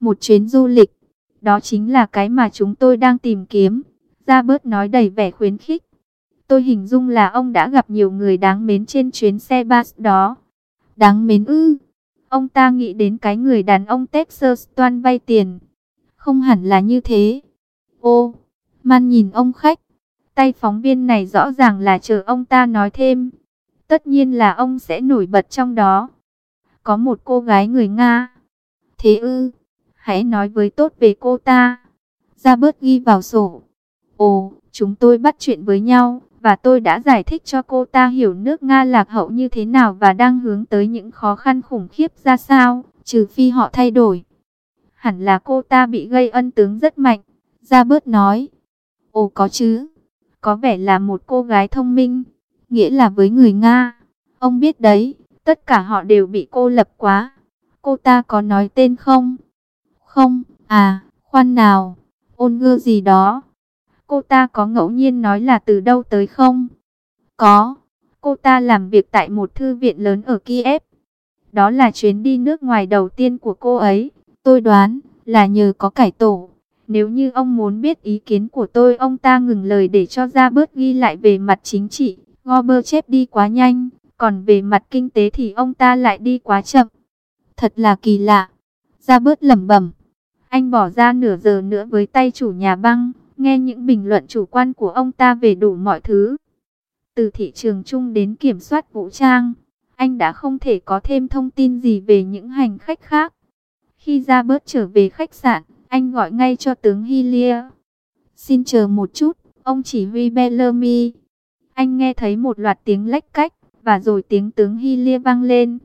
Một chuyến du lịch, đó chính là cái mà chúng tôi đang tìm kiếm. Robert nói đầy vẻ khuyến khích. Tôi hình dung là ông đã gặp nhiều người đáng mến trên chuyến xe bus đó. Đáng mến ư? Ông ta nghĩ đến cái người đàn ông Texas toan vay tiền. Không hẳn là như thế. Ô, Man nhìn ông khách. Tay phóng viên này rõ ràng là chờ ông ta nói thêm. Tất nhiên là ông sẽ nổi bật trong đó. Có một cô gái người Nga. Thế ư? Hãy nói với tốt về cô ta. Robert ghi vào sổ. Ồ, chúng tôi bắt chuyện với nhau, và tôi đã giải thích cho cô ta hiểu nước Nga lạc hậu như thế nào và đang hướng tới những khó khăn khủng khiếp ra sao, trừ phi họ thay đổi. Hẳn là cô ta bị gây ân tướng rất mạnh, Robert nói. Ồ có chứ, có vẻ là một cô gái thông minh, nghĩa là với người Nga. Ông biết đấy, tất cả họ đều bị cô lập quá. Cô ta có nói tên không? Không, à, khoan nào, Olga gì đó. Cô ta có ngẫu nhiên nói là từ đâu tới không? Có, cô ta làm việc tại một thư viện lớn ở Kiev. Đó là chuyến đi nước ngoài đầu tiên của cô ấy. Tôi đoán là nhờ có cải tổ. Nếu như ông muốn biết ý kiến của tôi, ông ta ngừng lời để cho ra bớt ghi lại về mặt chính trị. Gorbachev đi quá nhanh, còn về mặt kinh tế thì ông ta lại đi quá chậm. Thật là kỳ lạ. Ra bớt lẩm bẩm. Anh bỏ ra nửa giờ nữa với tay chủ nhà băng, nghe những bình luận chủ quan của ông ta về đủ mọi thứ. Từ thị trường chung đến kiểm soát vũ trang, anh đã không thể có thêm thông tin gì về những hành khách khác. Khi ra bớt trở về khách sạn, anh gọi ngay cho tướng Hillier. Xin chờ một chút, ông chỉ huy Bellamy. Anh nghe thấy một loạt tiếng lách cách, và rồi tiếng tướng Hillier vang lên.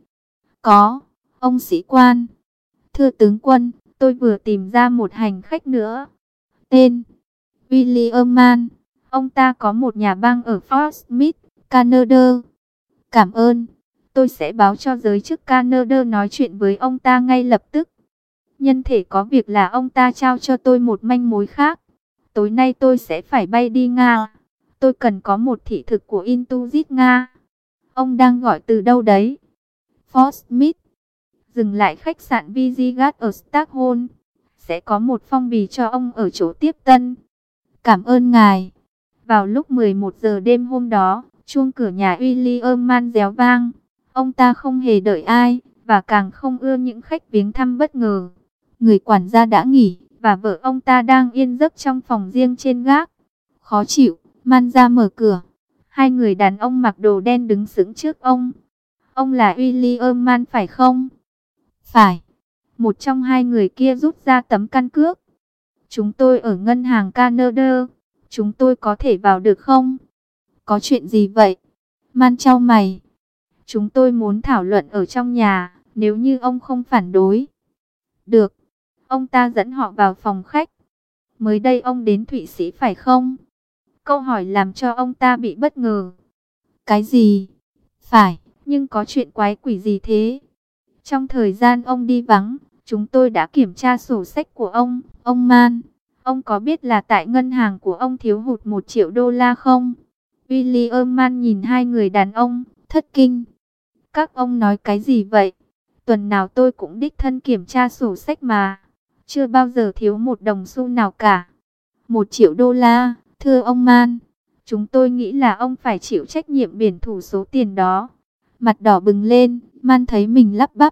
Có, ông sĩ quan. Thưa tướng quân, tôi vừa tìm ra một hành khách nữa. Tên William Mann. Ông ta có một nhà băng ở Fort Smith, Canada. Cảm ơn. Tôi sẽ báo cho giới chức Canada nói chuyện với ông ta ngay lập tức. Nhân thể có việc là ông ta trao cho tôi một manh mối khác. Tối nay tôi sẽ phải bay đi Nga. Tôi cần có một thị thực của Intuzit Nga. Ông đang gọi từ đâu đấy? Fort Smith. Dừng lại khách sạn Vizigat ở Stockholm. Sẽ có một phong bì cho ông ở chỗ tiếp tân. Cảm ơn ngài. Vào lúc 11 giờ đêm hôm đó, chuông cửa nhà William Mann réo vang. Ông ta không hề đợi ai, và càng không ưa những khách viếng thăm bất ngờ. Người quản gia đã nghỉ, và vợ ông ta đang yên giấc trong phòng riêng trên gác. Khó chịu, Mann ra mở cửa. Hai người đàn ông mặc đồ đen đứng sững trước ông. Ông là William Mann phải không? Phải. Một trong hai người kia rút ra tấm căn cước. Chúng tôi ở ngân hàng Canada. Chúng tôi có thể vào được không? Có chuyện gì vậy? Man chau mày. Chúng tôi muốn thảo luận ở trong nhà, nếu như ông không phản đối. Được. Ông ta dẫn họ vào phòng khách. Mới đây ông đến Thụy Sĩ phải không? Câu hỏi làm cho ông ta bị bất ngờ. Cái gì? Phải, nhưng có chuyện quái quỷ gì thế? Trong thời gian ông đi vắng, chúng tôi đã kiểm tra sổ sách của ông Man. Ông có biết là tại ngân hàng của ông thiếu hụt 1 triệu đô la không? William Mann nhìn hai người đàn ông, thất kinh. Các ông nói cái gì vậy? Tuần nào tôi cũng đích thân kiểm tra sổ sách mà. Chưa bao giờ thiếu một đồng xu nào cả. 1 triệu đô la, thưa ông Man. Chúng tôi nghĩ là ông phải chịu trách nhiệm biển thủ số tiền đó. Mặt đỏ bừng lên, Man thấy mình lắp bắp.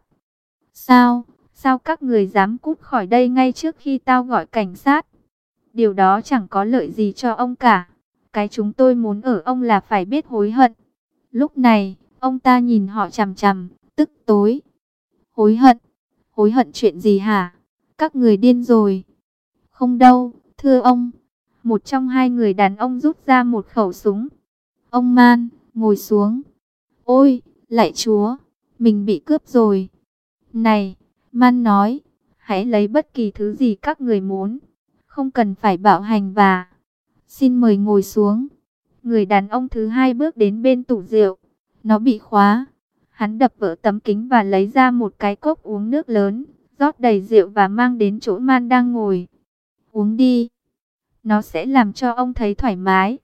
Sao? Sao các người dám cút khỏi đây ngay trước khi tao gọi cảnh sát? Điều đó chẳng có lợi gì cho ông cả. Cái chúng tôi muốn ở ông là phải biết hối hận. Lúc này, ông ta nhìn họ chằm chằm, tức tối. Hối hận? Hối hận chuyện gì hả? Các người điên rồi. Không đâu, thưa ông. Một trong hai người đàn ông rút ra một khẩu súng. Ông Man, ngồi xuống. Ôi, lạy Chúa, mình bị cướp rồi. Này, Man nói, hãy lấy bất kỳ thứ gì các người muốn. Không cần phải bạo hành và... Xin mời ngồi xuống. Người đàn ông thứ hai bước đến bên tủ rượu. Nó bị khóa. Hắn đập vỡ tấm kính và lấy ra một cái cốc uống nước lớn. Rót đầy rượu và mang đến chỗ Man đang ngồi. Uống đi. Nó sẽ làm cho ông thấy thoải mái.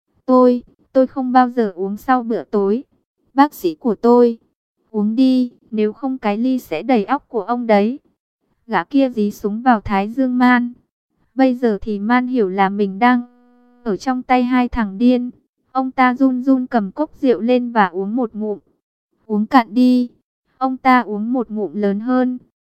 Tôi không bao giờ uống sau bữa tối. Bác sĩ của tôi. Uống đi, nếu không cái ly sẽ đầy óc của ông đấy. Gã kia dí súng vào thái dương Man. Bây giờ thì Man hiểu là mình đang ở trong tay hai thằng điên. Ông ta run run cầm cốc rượu lên và uống một ngụm. Uống cạn đi. Ông ta uống một ngụm lớn hơn.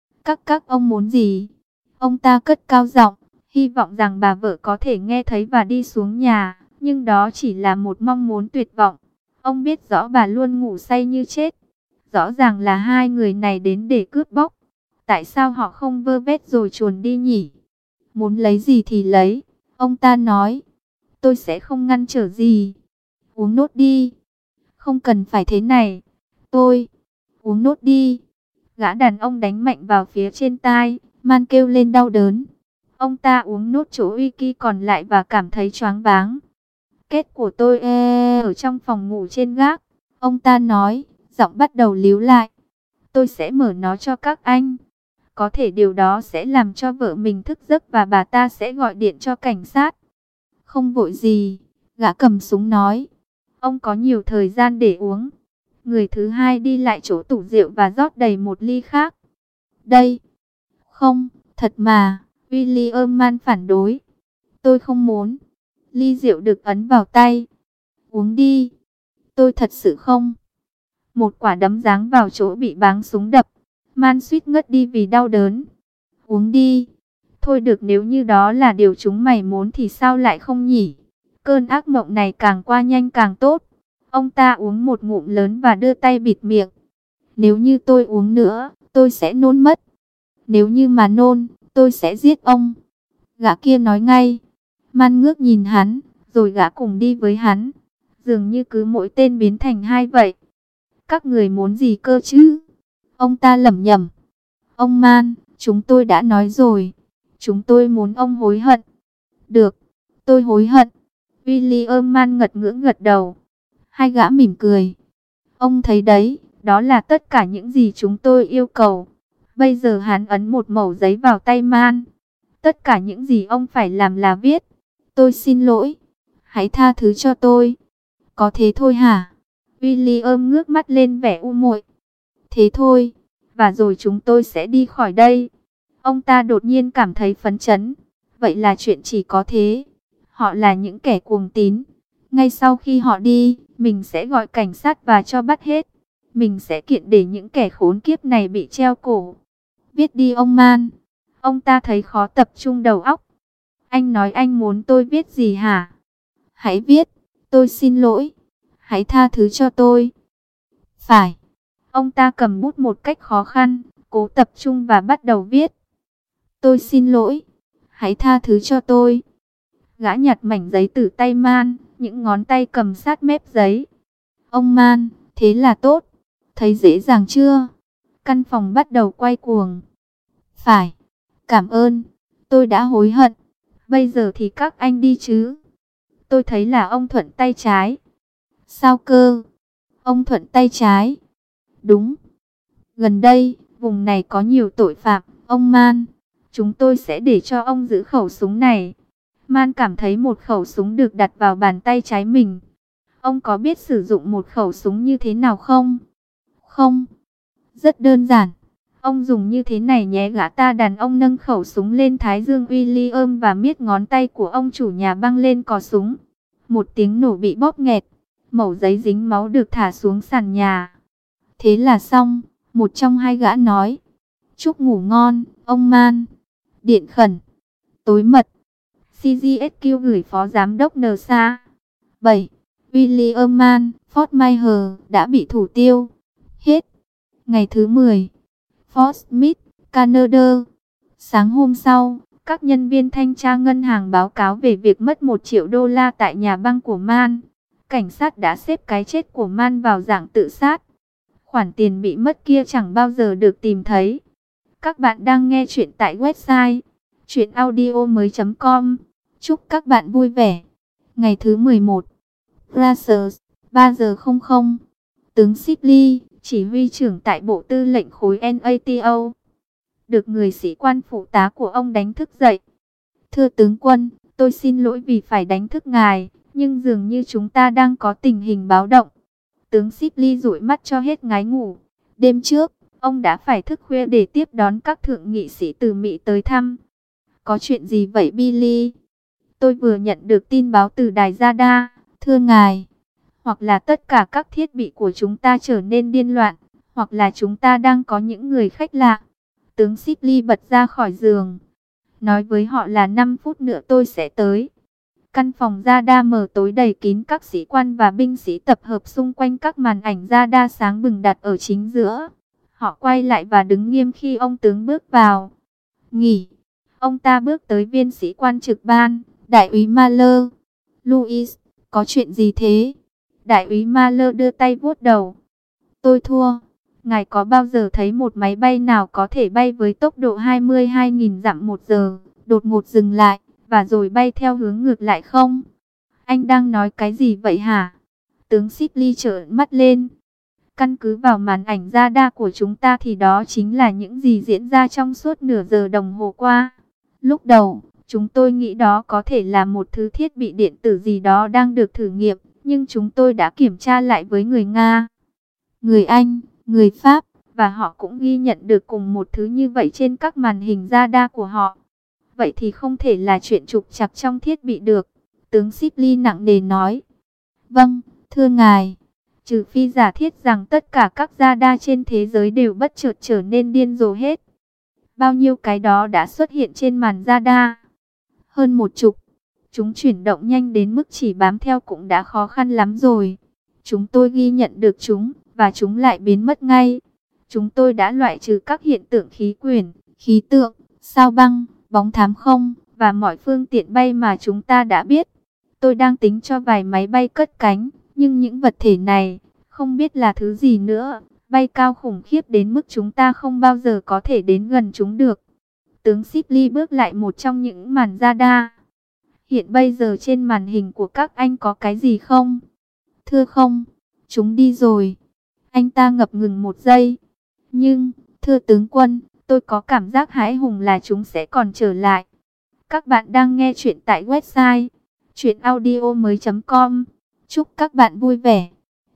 Các ông muốn gì? Ông ta cất cao giọng, hy vọng rằng bà vợ có thể nghe thấy và đi xuống nhà. Nhưng đó chỉ là một mong muốn tuyệt vọng. Ông biết rõ bà luôn ngủ say như chết. Rõ ràng là hai người này đến để cướp bóc. Tại sao họ không vơ vét rồi chuồn đi nhỉ? Muốn lấy gì thì lấy. Ông ta nói. Tôi sẽ không ngăn trở gì. Uống nốt đi. Không cần phải thế này. Tôi. Uống nốt đi. Gã đàn ông đánh mạnh vào phía trên tai. Man kêu lên đau đớn. Ông ta uống nốt chỗ uy kỳ còn lại và cảm thấy choáng váng. Kết của tôi ở trong phòng ngủ trên gác. Ông ta nói. Giọng bắt đầu líu lại. Tôi sẽ mở nó cho các anh. Có thể điều đó sẽ làm cho vợ mình thức giấc và bà ta sẽ gọi điện cho cảnh sát. Không vội gì. Gã cầm súng nói. Ông có nhiều thời gian để uống. Người thứ hai đi lại chỗ tủ rượu và rót đầy một ly khác. Đây. Không, thật mà. William Man phản đối. Tôi không muốn. Ly rượu được ấn vào tay. Uống đi. Tôi thật sự không. Một quả đấm giáng vào chỗ bị báng súng đập. Man suýt ngất đi vì đau đớn. Uống đi. Thôi được, nếu như đó là điều chúng mày muốn thì sao lại không nhỉ? Cơn ác mộng này càng qua nhanh càng tốt. Ông ta uống một ngụm lớn và đưa tay bịt miệng. Nếu như tôi uống nữa, tôi sẽ nôn mất. Nếu như mà nôn, tôi sẽ giết ông. Gã kia nói ngay. Man ngước nhìn hắn, rồi gã cùng đi với hắn. Dường như cứ mỗi tên biến thành hai vậy. Các người muốn gì cơ chứ? Ông ta lẩm nhẩm. Ông Man, chúng tôi đã nói rồi. Chúng tôi muốn ông hối hận. Được, tôi hối hận. William Man ngật ngưỡng gật đầu. Hai gã mỉm cười. Ông thấy đấy, đó là tất cả những gì chúng tôi yêu cầu. Bây giờ hắn ấn một mẩu giấy vào tay Man. Tất cả những gì ông phải làm là viết. Tôi xin lỗi. Hãy tha thứ cho tôi. Có thế thôi hả? William ngước mắt lên vẻ u muội. Thế thôi. Và rồi chúng tôi sẽ đi khỏi đây. Ông ta đột nhiên cảm thấy phấn chấn. Vậy là chuyện chỉ có thế. Họ là những kẻ cuồng tín. Ngay sau khi họ đi, mình sẽ gọi cảnh sát và cho bắt hết. Mình sẽ kiện để những kẻ khốn kiếp này bị treo cổ. Viết đi ông Man. Ông ta thấy khó tập trung đầu óc. Anh nói anh muốn tôi viết gì hả? Hãy viết. Tôi xin lỗi. Hãy tha thứ cho tôi. Phải. Ông ta cầm bút một cách khó khăn, cố tập trung và bắt đầu viết. Tôi xin lỗi. Hãy tha thứ cho tôi. Gã nhặt mảnh giấy từ tay Man, những ngón tay cầm sát mép giấy. Ông Man, thế là tốt. Thấy dễ dàng chưa? Căn phòng bắt đầu quay cuồng. Phải. Cảm ơn. Tôi đã hối hận. Bây giờ thì các anh đi chứ. Tôi thấy là ông thuận tay trái. Sao cơ? Ông thuận tay trái. Đúng. Gần đây, vùng này có nhiều tội phạm, ông Man. Chúng tôi sẽ để cho ông giữ khẩu súng này. Man cảm thấy một khẩu súng được đặt vào bàn tay trái mình. Ông có biết sử dụng một khẩu súng như thế nào không? Không. Rất đơn giản. Ông dùng như thế này nhé. Gã ta đàn ông nâng khẩu súng lên thái dương William và miết ngón tay của ông chủ nhà băng lên cò súng. Một tiếng nổ bị bóp nghẹt. Mẩu giấy dính máu được thả xuống sàn nhà. Thế là xong. Một trong hai gã nói. Chúc ngủ ngon, ông Man. Điện khẩn. Tối mật. CGSQ gửi Phó Giám đốc NSA. 7. William Man, Fort Myers đã bị thủ tiêu. Hết. Ngày thứ 10. Fort Smith, Canada. Sáng hôm sau, các nhân viên thanh tra ngân hàng báo cáo về việc mất 1 triệu đô la tại nhà băng của Man. Cảnh sát đã xếp cái chết của Man vào dạng tự sát. Khoản tiền bị mất kia chẳng bao giờ được tìm thấy. Các bạn đang nghe chuyện tại website chuyenaudio.com. Chúc các bạn vui vẻ. Ngày thứ 11. Brussels, 3 giờ 00. Tướng Sibley, chỉ huy trưởng tại Bộ Tư lệnh khối NATO, được người sĩ quan phụ tá của ông đánh thức dậy. Thưa tướng quân, tôi xin lỗi vì phải đánh thức ngài, nhưng dường như chúng ta đang có tình hình báo động. Tướng Sibley dụi mắt cho hết ngái ngủ. Đêm trước, ông đã phải thức khuya để tiếp đón các thượng nghị sĩ từ Mỹ tới thăm. Có chuyện gì vậy Billy? Tôi vừa nhận được tin báo từ đài Radar, thưa ngài. Hoặc là tất cả các thiết bị của chúng ta trở nên điên loạn, hoặc là chúng ta đang có những người khách lạ. Tướng Sibley bật ra khỏi giường. Nói với họ là 5 phút nữa tôi sẽ tới. Căn phòng Radar mờ tối đầy kín các sĩ quan và binh sĩ tập hợp xung quanh các màn ảnh Radar sáng bừng đặt ở chính giữa. Họ quay lại và đứng nghiêm khi ông tướng bước vào. Nghỉ. Ông ta bước tới viên sĩ quan trực ban, đại úy Mahler. Louis, có chuyện gì thế? Đại úy Mahler đưa tay vuốt đầu. Tôi thua. Ngài có bao giờ thấy một máy bay nào có thể bay với tốc độ 22.000 dặm một giờ, đột ngột dừng lại, và rồi bay theo hướng ngược lại không? Anh đang nói cái gì vậy hả? Tướng Sibley trợn mắt lên. Căn cứ vào màn ảnh radar của chúng ta thì đó chính là những gì diễn ra trong suốt nửa giờ đồng hồ qua. Lúc đầu, chúng tôi nghĩ đó có thể là một thứ thiết bị điện tử gì đó đang được thử nghiệm, nhưng chúng tôi đã kiểm tra lại với người Nga, người Anh, người Pháp, và họ cũng ghi nhận được cùng một thứ như vậy trên các màn hình radar của họ. Vậy thì không thể là chuyện trục trặc trong thiết bị được, tướng Sibley nặng nề nói. Vâng, thưa ngài, trừ phi giả thiết rằng tất cả các radar trên thế giới đều bất chợt trở nên điên rồ hết. Bao nhiêu cái đó đã xuất hiện trên màn radar? Hơn 10. Chúng chuyển động nhanh đến mức chỉ bám theo cũng đã khó khăn lắm rồi. Chúng tôi ghi nhận được chúng, và chúng lại biến mất ngay. Chúng tôi đã loại trừ các hiện tượng khí quyển, khí tượng, sao băng, bóng thám không, và mọi phương tiện bay mà chúng ta đã biết. Tôi đang tính cho vài máy bay cất cánh, nhưng những vật thể này, không biết là thứ gì nữa, bay cao khủng khiếp đến mức chúng ta không bao giờ có thể đến gần chúng được. Tướng Sibley bước lại một trong những màn radar. Hiện bây giờ trên màn hình của các anh có cái gì không? Thưa không, chúng đi rồi. Anh ta ngập ngừng một giây. Nhưng, thưa tướng quân, tôi có cảm giác hãi hùng là chúng sẽ còn trở lại. Các bạn đang nghe chuyện tại website chuyenaudio.com. Chúc các bạn vui vẻ.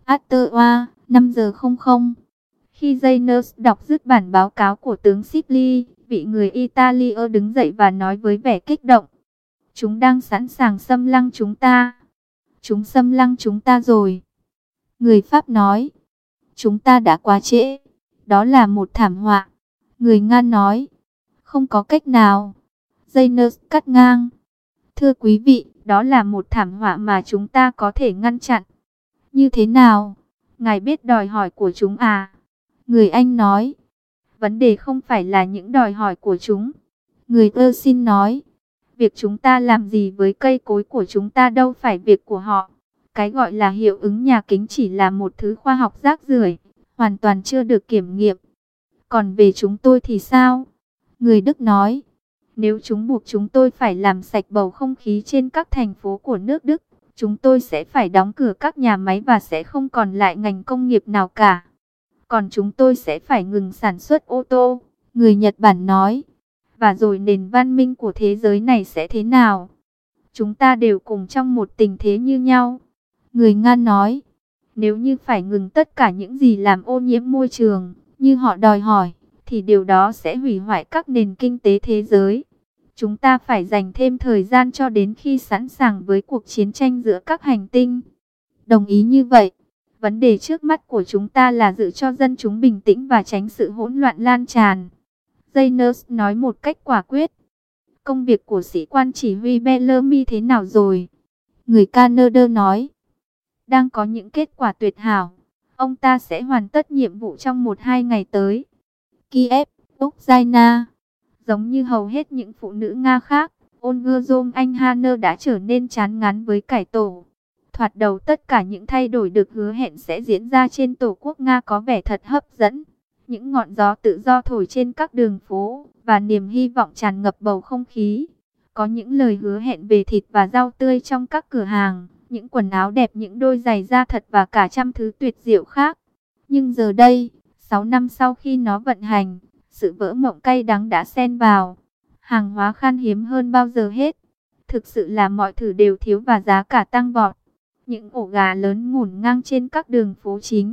After 5 giờ 00. Khi Jayners đọc dứt bản báo cáo của tướng Sibley, vị người Italia đứng dậy và nói với vẻ kích động. Chúng đang sẵn sàng xâm lăng chúng ta. Chúng xâm lăng chúng ta rồi. Người Pháp nói. Chúng ta đã quá trễ. Đó là một thảm họa. Người Nga nói. Không có cách nào. Jayners cắt ngang. Thưa quý vị, đó là một thảm họa mà chúng ta có thể ngăn chặn. Như thế nào? Ngài biết đòi hỏi của chúng à? Người Anh nói. Vấn đề không phải là những đòi hỏi của chúng. Người Persian nói. Việc chúng ta làm gì với cây cối của chúng ta đâu phải việc của họ. Cái gọi là hiệu ứng nhà kính chỉ là một thứ khoa học rác rưởi, hoàn toàn chưa được kiểm nghiệm. Còn về chúng tôi thì sao? Người Đức nói. Nếu chúng buộc chúng tôi phải làm sạch bầu không khí trên các thành phố của nước Đức, chúng tôi sẽ phải đóng cửa các nhà máy và sẽ không còn lại ngành công nghiệp nào cả. Còn chúng tôi sẽ phải ngừng sản xuất ô tô, người Nhật Bản nói. Và rồi nền văn minh của thế giới này sẽ thế nào? Chúng ta đều cùng trong một tình thế như nhau. Người Nga nói, nếu như phải ngừng tất cả những gì làm ô nhiễm môi trường, như họ đòi hỏi, thì điều đó sẽ hủy hoại các nền kinh tế thế giới. Chúng ta phải dành thêm thời gian cho đến khi sẵn sàng với cuộc chiến tranh giữa các hành tinh. Đồng ý như vậy. Vấn đề trước mắt của chúng ta là giữ cho dân chúng bình tĩnh và tránh sự hỗn loạn lan tràn. Jayners nói một cách quả quyết. Công việc của sĩ quan chỉ huy Bellamy thế nào rồi? Người Canada nói. Đang có những kết quả tuyệt hảo. Ông ta sẽ hoàn tất nhiệm vụ trong 1-2 ngày tới. Kiev, Ukraine. Giống như hầu hết những phụ nữ Nga khác, Olga Zoranhana đã trở nên chán ngán với cải tổ. Thoạt đầu tất cả những thay đổi được hứa hẹn sẽ diễn ra trên tổ quốc Nga có vẻ thật hấp dẫn. Những ngọn gió tự do thổi trên các đường phố và niềm hy vọng tràn ngập bầu không khí. Có những lời hứa hẹn về thịt và rau tươi trong các cửa hàng, những quần áo đẹp, những đôi giày da thật và cả trăm thứ tuyệt diệu khác. Nhưng giờ đây, 6 năm sau khi nó vận hành, sự vỡ mộng cay đắng đã xen vào. Hàng hóa khan hiếm hơn bao giờ hết. Thực sự là mọi thứ đều thiếu và giá cả tăng vọt. Những ổ gà lớn ngổn ngang trên các đường phố chính.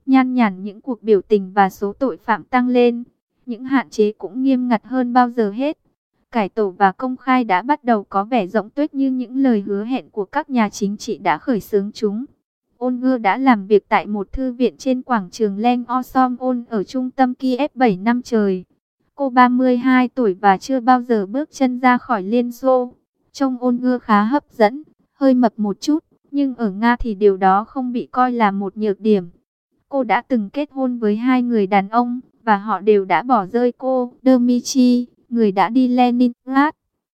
Nhan nhản những cuộc biểu tình và số tội phạm tăng lên. Những hạn chế cũng nghiêm ngặt hơn bao giờ hết. Cải tổ và công khai đã bắt đầu có vẻ rộng tuếch như những lời hứa hẹn của các nhà chính trị đã khởi xướng chúng. Olga đã làm việc tại một thư viện trên quảng trường Len Osomon ở trung tâm Kiev 7 năm trời. Cô 32 tuổi và chưa bao giờ bước chân ra khỏi Liên Xô. Trông Olga khá hấp dẫn, hơi mập một chút, nhưng ở Nga thì điều đó không bị coi là một nhược điểm. Cô đã từng kết hôn với 2 người đàn ông, và họ đều đã bỏ rơi cô. Dmitry, người đã đi Leningrad,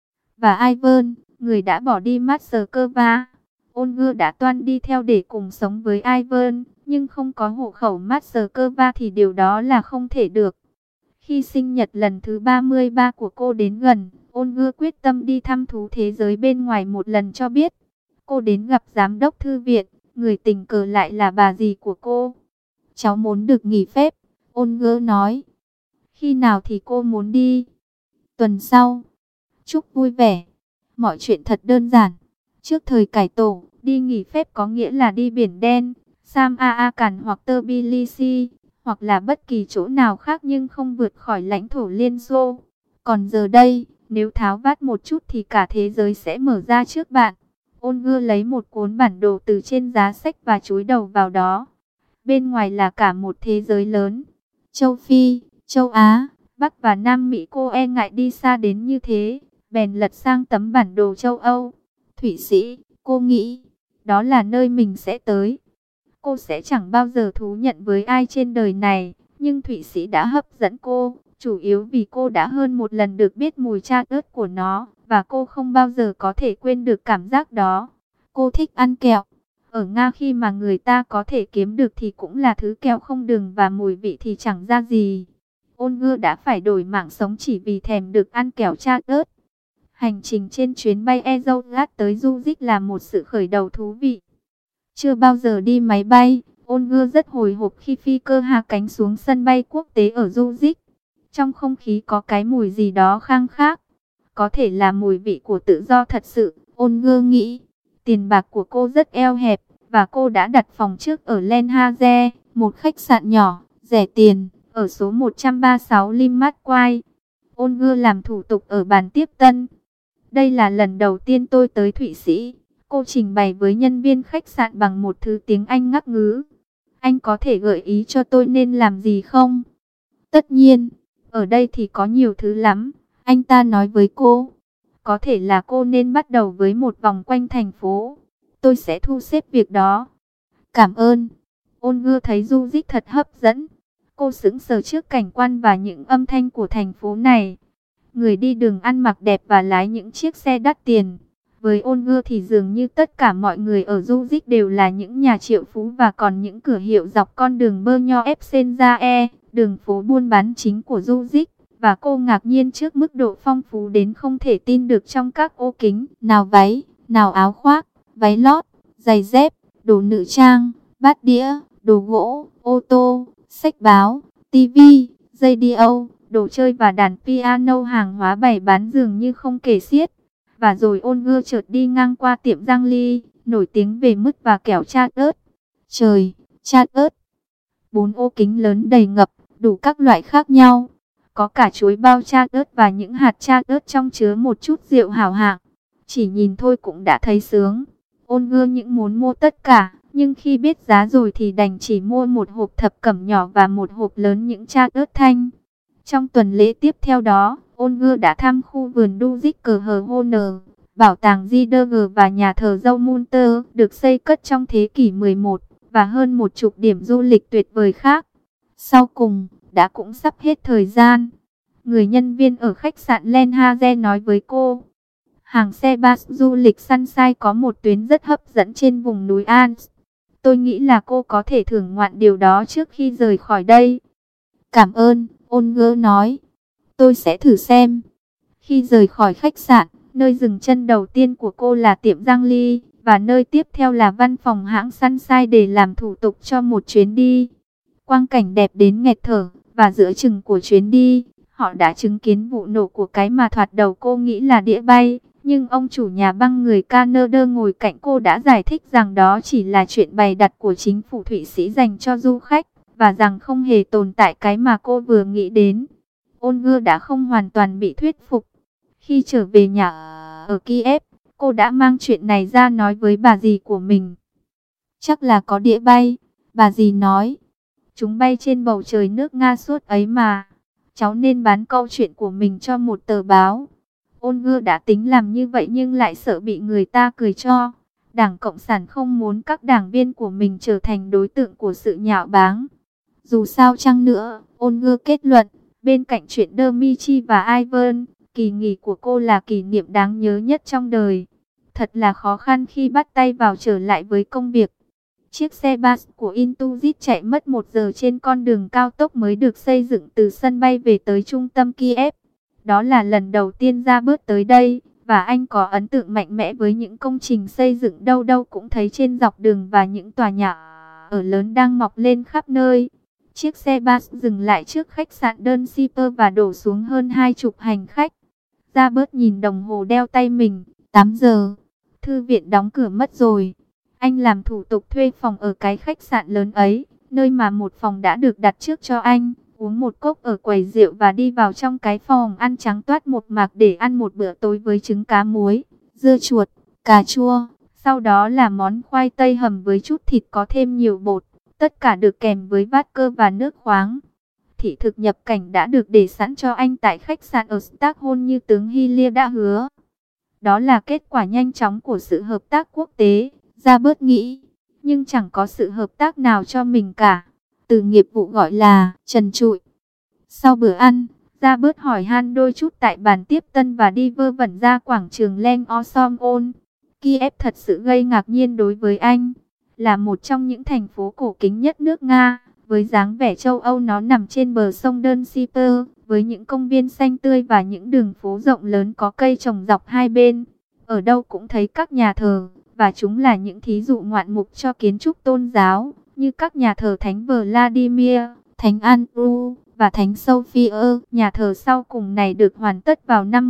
và Ivan, người đã bỏ đi Moscow. Olga đã toan đi theo để cùng sống với Ivan, nhưng không có hộ khẩu Moscow thì điều đó là không thể được. Khi sinh nhật lần thứ 33 của cô đến gần, Olga quyết tâm đi thăm thú thế giới bên ngoài một lần cho biết. Cô đến gặp giám đốc thư viện, người tình cờ lại là bà dì của cô. Cháu muốn được nghỉ phép, Olga nói. Khi nào thì cô muốn đi? Tuần sau. Chúc vui vẻ. Mọi chuyện thật đơn giản. Trước thời cải tổ, đi nghỉ phép có nghĩa là đi Biển Đen, Samarkand hoặc Tbilisi, hoặc là bất kỳ chỗ nào khác nhưng không vượt khỏi lãnh thổ Liên Xô. Còn giờ đây, nếu tháo vát một chút thì cả thế giới sẽ mở ra trước bạn. Olga lấy một cuốn bản đồ từ trên giá sách và chúi đầu vào đó. Bên ngoài là cả một thế giới lớn. Châu Phi, châu Á, Bắc và Nam Mỹ. Cô e ngại đi xa đến như thế, bèn lật sang tấm bản đồ châu Âu. Thụy Sĩ, cô nghĩ, đó là nơi mình sẽ tới. Cô sẽ chẳng bao giờ thú nhận với ai trên đời này, nhưng Thụy Sĩ đã hấp dẫn cô, chủ yếu vì cô đã hơn một lần được biết mùi chat ớt của nó, và cô không bao giờ có thể quên được cảm giác đó. Cô thích ăn kẹo. Ở Nga khi mà người ta có thể kiếm được thì cũng là thứ kẹo không đường và mùi vị thì chẳng ra gì. Olga đã phải đổi mạng sống chỉ vì thèm được ăn kẹo chat ớt. Hành trình trên chuyến bay Azolat tới Zurich là một sự khởi đầu thú vị. Chưa bao giờ đi máy bay, Olga rất hồi hộp khi phi cơ hạ cánh xuống sân bay quốc tế ở Zurich. Trong không khí có cái mùi gì đó khang khác. Có thể là mùi vị của tự do thật sự, Olga nghĩ. Tiền bạc của cô rất eo hẹp, và cô đã đặt phòng trước ở Lenhaze, một khách sạn nhỏ, rẻ tiền, ở số 136 Limmat Quay. Olga làm thủ tục ở bàn tiếp tân. Đây là lần đầu tiên tôi tới Thụy Sĩ. Cô trình bày với nhân viên khách sạn bằng một thứ tiếng Anh ngắc ngứ. Anh có thể gợi ý cho tôi nên làm gì không? Tất nhiên, ở đây thì có nhiều thứ lắm, anh ta nói với cô. Có thể là cô nên bắt đầu với một vòng quanh thành phố. Tôi sẽ thu xếp việc đó. Cảm ơn. Olga thấy Zurich thật hấp dẫn. Cô sững sờ trước cảnh quan và những âm thanh của thành phố này. Người đi đường ăn mặc đẹp và lái những chiếc xe đắt tiền. Với Olga thì dường như tất cả mọi người ở Zurich đều là những nhà triệu phú và còn những cửa hiệu dọc con đường Bernio Epsenzae, đường phố buôn bán chính của Zurich. Và cô ngạc nhiên trước mức độ phong phú đến không thể tin được trong các ô kính. Nào váy, nào áo khoác, váy lót, giày dép, đồ nữ trang, bát đĩa, đồ gỗ, ô tô, sách báo, tivi, radio, đồ chơi và đàn piano hàng hóa bày bán dường như không kể xiết. Và rồi Olga chợt đi ngang qua tiệm Giang Ly, nổi tiếng về mứt và kẹo chat ớt. Trời, chat ớt. 4 ô kính lớn đầy ngập, đủ các loại khác nhau. Có cả chuối bao chat ớt và những hạt chat ớt trong chứa một chút rượu hảo hạng. Chỉ nhìn thôi cũng đã thấy sướng. Olga những muốn mua tất cả, nhưng khi biết giá rồi thì đành chỉ mua một hộp thập cẩm nhỏ và một hộp lớn những chat ớt thanh. Trong tuần lễ tiếp theo đó, Olga đã thăm khu vườn Duzhik, bảo tàng Ziderger và nhà thờ dâu Munter được xây cất trong thế kỷ 11 và hơn một chục điểm du lịch tuyệt vời khác. Sau cùng, đã cũng sắp hết thời gian. Người nhân viên ở khách sạn Lenhaze nói với cô. Hàng xe bus du lịch Sunshine có một tuyến rất hấp dẫn trên vùng núi Alps. Tôi nghĩ là cô có thể thưởng ngoạn điều đó trước khi rời khỏi đây. Cảm ơn, Olga nói. Tôi sẽ thử xem. Khi rời khỏi khách sạn, nơi dừng chân đầu tiên của cô là tiệm Giang Ly, và nơi tiếp theo là văn phòng hãng Sunshine để làm thủ tục cho một chuyến đi. Quang cảnh đẹp đến nghẹt thở, và giữa chừng của chuyến đi, họ đã chứng kiến vụ nổ của cái mà thoạt đầu cô nghĩ là đĩa bay. Nhưng ông chủ nhà băng người Canada ngồi cạnh cô đã giải thích rằng đó chỉ là chuyện bày đặt của chính phủ Thụy Sĩ dành cho du khách. và rằng không hề tồn tại cái mà cô vừa nghĩ đến. Olga đã không hoàn toàn bị thuyết phục. Khi trở về nhà ở Kiev, cô đã mang chuyện này ra nói với bà dì của mình. Chắc là có đĩa bay, bà dì nói. Chúng bay trên bầu trời nước Nga suốt ấy mà. Cháu nên bán câu chuyện của mình cho một tờ báo. Olga đã tính làm như vậy nhưng lại sợ bị người ta cười cho. Đảng Cộng sản không muốn các đảng viên của mình trở thành đối tượng của sự nhạo báng. Dù sao chăng nữa, Olga kết luận, bên cạnh chuyện Dmitry và Ivan, kỳ nghỉ của cô là kỷ niệm đáng nhớ nhất trong đời. Thật là khó khăn khi bắt tay vào trở lại với công việc. Chiếc xe bus của Intuzit chạy mất 1 giờ trên con đường cao tốc mới được xây dựng từ sân bay về tới trung tâm Kiev. Đó là lần đầu tiên ra bớt tới đây, và anh có ấn tượng mạnh mẽ với những công trình xây dựng đâu đâu cũng thấy trên dọc đường và những tòa nhà ở lớn đang mọc lên khắp nơi. Chiếc xe bus dừng lại trước khách sạn đơn shipper và đổ xuống hơn 20 hành khách. Ra bớt nhìn đồng hồ đeo tay mình, 8 giờ. Thư viện đóng cửa mất rồi. Anh làm thủ tục thuê phòng ở cái khách sạn lớn ấy, nơi mà một phòng đã được đặt trước cho anh. Uống một cốc ở quầy rượu và đi vào trong cái phòng ăn trắng toát một mạc để ăn một bữa tối với trứng cá muối, dưa chuột, cà chua. Sau đó là món khoai tây hầm với chút thịt có thêm nhiều bột. Tất cả được kèm với bát cơm và nước khoáng. Thị thực nhập cảnh đã được để sẵn cho anh tại khách sạn ở Stockholm như tướng Hillier đã hứa. Đó là kết quả nhanh chóng của sự hợp tác quốc tế, Robert nghĩ. Nhưng chẳng có sự hợp tác nào cho mình cả. Từ nghiệp vụ gọi là trần trụi. Sau bữa ăn, Robert hỏi han đôi chút tại bàn tiếp tân và đi vơ vẩn ra quảng trường Len Osomon. Kiev thật sự gây ngạc nhiên đối với anh. Là một trong những thành phố cổ kính nhất nước Nga, với dáng vẻ châu Âu, nó nằm trên bờ sông Dnieper, với những công viên xanh tươi và những đường phố rộng lớn có cây trồng dọc hai bên. Ở đâu cũng thấy các nhà thờ, và chúng là những thí dụ ngoạn mục cho kiến trúc tôn giáo, như các nhà thờ Thánh Vladimir, Thánh Andrew và Thánh Sophia. Nhà thờ sau cùng này được hoàn tất vào năm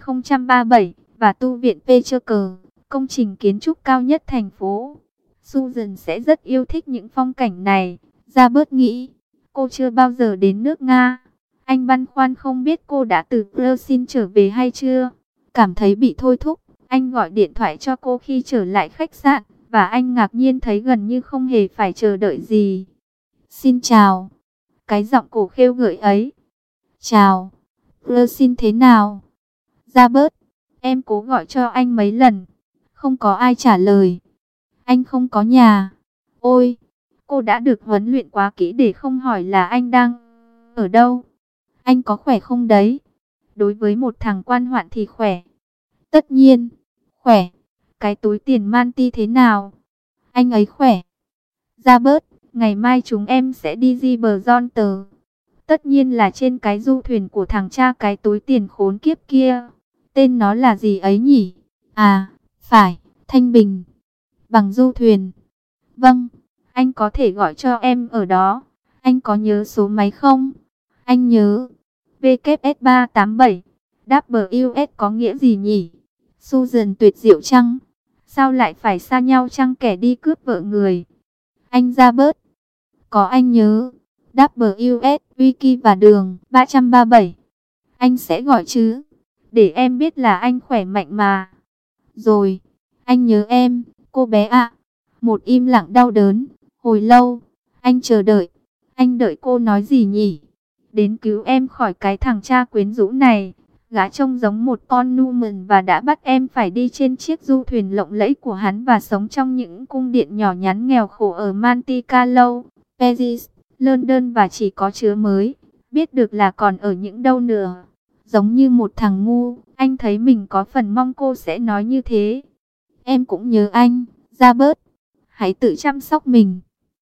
1037, và tu viện Petrarch, công trình kiến trúc cao nhất thành phố. Susan sẽ rất yêu thích những phong cảnh này. Robert nghĩ, cô chưa bao giờ đến nước Nga. Anh băn khoăn không biết cô đã từ Preussen trở về hay chưa. Cảm thấy bị thôi thúc, anh gọi điện thoại cho cô khi trở lại khách sạn, và anh ngạc nhiên thấy gần như không hề phải chờ đợi gì. Xin chào. Cái giọng cổ khêu gợi ấy. Chào. Preussen thế nào? Robert, em cố gọi cho anh mấy lần. Không có ai trả lời. Anh không có nhà. Ôi, cô đã được huấn luyện quá kỹ để không hỏi là anh đang ở đâu. Anh có khỏe không đấy? Đối với một thằng quan hoạn thì khỏe. Tất nhiên, khỏe. Cái túi tiền Manti thế nào? Anh ấy khỏe. Robert, ngày mai chúng em sẽ đi Gibraltar. Tất nhiên là trên cái du thuyền của thằng cha cái túi tiền khốn kiếp kia. Tên nó là gì ấy nhỉ? À, phải, Thanh Bình. Bằng du thuyền. Vâng, anh có thể gọi cho em ở đó. Anh có nhớ số máy không? Anh nhớ. WS387. WS có nghĩa gì nhỉ? Susan tuyệt diệu chăng? Sao lại phải xa nhau chăng kẻ đi cướp vợ người? Anh Robert. Có anh nhớ. WS, Wiki và đường 337. Anh sẽ gọi chứ. Để em biết là anh khỏe mạnh mà. Rồi, anh nhớ em, cô bé ạ. Một im lặng đau đớn. Hồi lâu, anh chờ đợi. Anh đợi cô nói gì nhỉ? Đến cứu em khỏi cái thằng cha quyến rũ này. Gã trông giống một con Numan và đã bắt em phải đi trên chiếc du thuyền lộng lẫy của hắn và sống trong những cung điện nhỏ nhắn nghèo khổ ở Monte Carlo, Paris, London và chỉ có chứa mới. Biết được là còn ở những đâu nữa. Giống như một thằng ngu, anh thấy mình có phần mong cô sẽ nói như thế. Em cũng nhớ anh, Robert. Hãy tự chăm sóc mình.